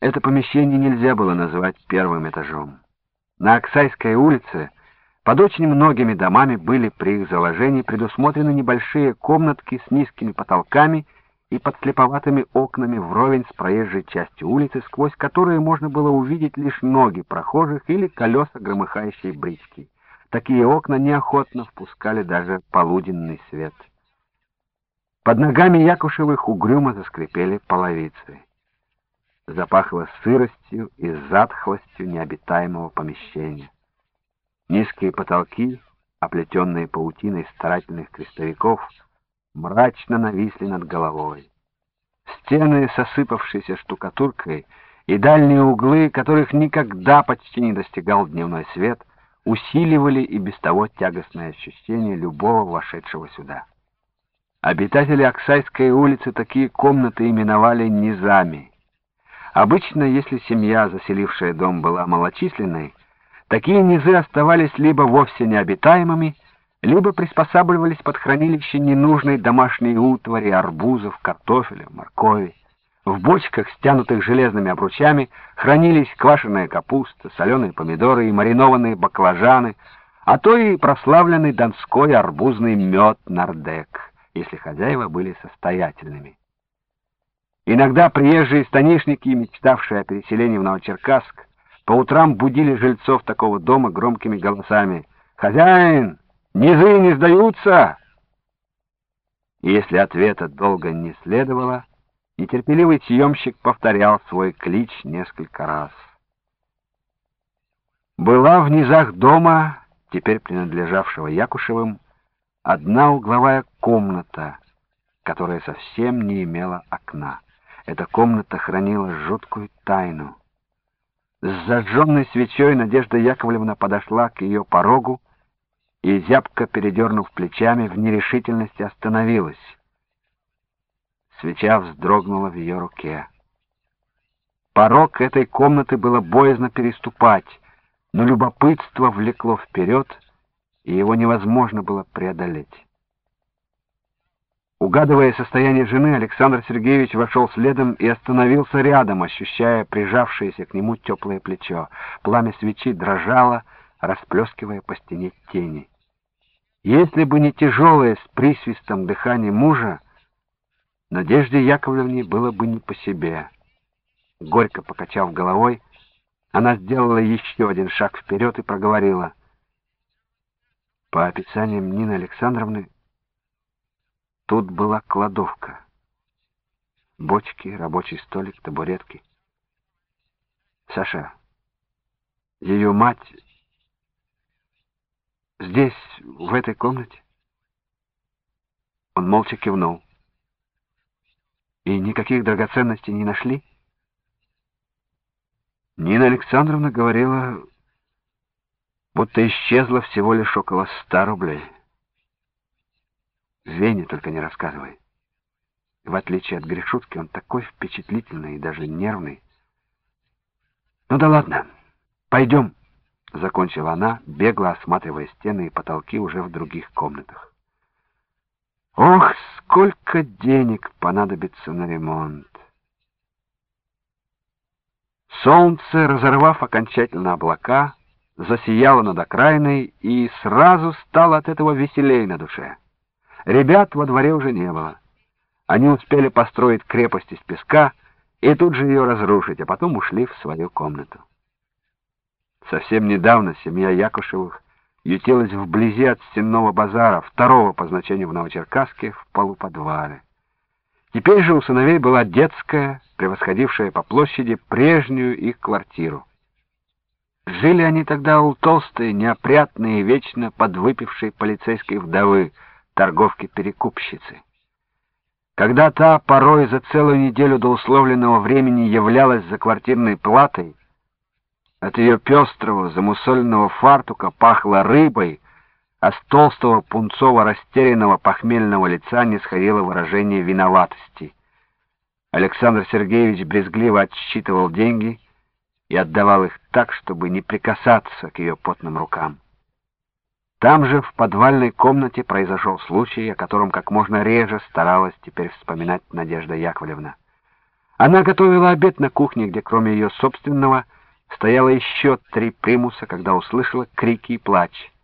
Это помещение нельзя было назвать первым этажом. На Аксайской улице под очень многими домами были при их заложении предусмотрены небольшие комнатки с низкими потолками и подслеповатыми окнами вровень с проезжей частью улицы, сквозь которые можно было увидеть лишь ноги прохожих или колеса громыхающей брички. Такие окна неохотно впускали даже полуденный свет. Под ногами Якушевых угрюмо заскрипели половицы. Запахло сыростью и затхлостью необитаемого помещения. Низкие потолки, оплетенные паутиной старательных крестовиков, мрачно нависли над головой. Стены, сосыпавшиеся штукатуркой, и дальние углы, которых никогда почти не достигал дневной свет, усиливали и без того тягостное ощущение любого вошедшего сюда. Обитатели Аксайской улицы такие комнаты именовали низами. Обычно, если семья, заселившая дом, была малочисленной, такие низы оставались либо вовсе необитаемыми, либо приспосабливались под хранилище ненужной домашней утвари, арбузов, картофеля, моркови. В бочках, стянутых железными обручами, хранились квашеная капуста, соленые помидоры и маринованные баклажаны, а то и прославленный донской арбузный мед нардек, если хозяева были состоятельными. Иногда приезжие станишники, мечтавшие о переселении в Новочеркасск, по утрам будили жильцов такого дома громкими голосами: «Хозяин, низы не сдаются!» И если ответа долго не следовало, нетерпеливый съемщик повторял свой клич несколько раз. Была в низах дома, теперь принадлежавшего Якушевым, одна угловая комната, которая совсем не имела окна. Эта комната хранила жуткую тайну. С зажженной свечой Надежда Яковлевна подошла к ее порогу и, зябко передернув плечами, в нерешительности остановилась. Свеча вздрогнула в ее руке. Порог этой комнаты было боязно переступать, но любопытство влекло вперед, и его невозможно было преодолеть. Угадывая состояние жены, Александр Сергеевич вошел следом и остановился рядом, ощущая прижавшееся к нему теплое плечо. Пламя свечи дрожало, расплескивая по стене тени. Если бы не тяжелое с присвистом дыхание мужа, Надежде Яковлевне было бы не по себе. Горько покачав головой, она сделала еще один шаг вперед и проговорила: «По описаниям Нины Александровны, тут была кладовка. Бочки, рабочий столик, табуретки. Саша, ее мать здесь, в этой комнате?» Он молча кивнул. «И никаких драгоценностей не нашли?» Нина Александровна говорила, будто исчезло всего лишь около 100 рублей. Вене только не рассказывай. В отличие от Гришутки, он такой впечатлительный и даже нервный. «Ну да ладно, пойдем», — закончила она, бегло осматривая стены и потолки уже в других комнатах. «Ох, сколько денег понадобится на ремонт!» Солнце, разорвав окончательно облака, засияло над окраиной, и сразу стало от этого веселей на душе. Ребят во дворе уже не было. Они успели построить крепость из песка и тут же ее разрушить, а потом ушли в свою комнату. Совсем недавно семья Якушевых ютилась вблизи от Сенного базара, второго по значению в Новочеркасске, в полуподвале. Теперь же у сыновей была детская, превосходившая по площади прежнюю их квартиру. Жили они тогда у толстой, неопрятной и вечно подвыпившей полицейской вдовы, торговки-перекупщицы. Когда та порой за целую неделю до условленного времени являлась за квартирной платой, от ее пестрого, замусоленного фартука пахло рыбой, а с толстого пунцово-растерянного похмельного лица не сходило выражение виноватости. Александр Сергеевич брезгливо отсчитывал деньги и отдавал их так, чтобы не прикасаться к ее потным рукам. Там же, в подвальной комнате, произошел случай, о котором как можно реже старалась теперь вспоминать Надежда Яковлевна. Она готовила обед на кухне, где кроме ее собственного стояло еще 3 примуса, когда услышала крики и плач.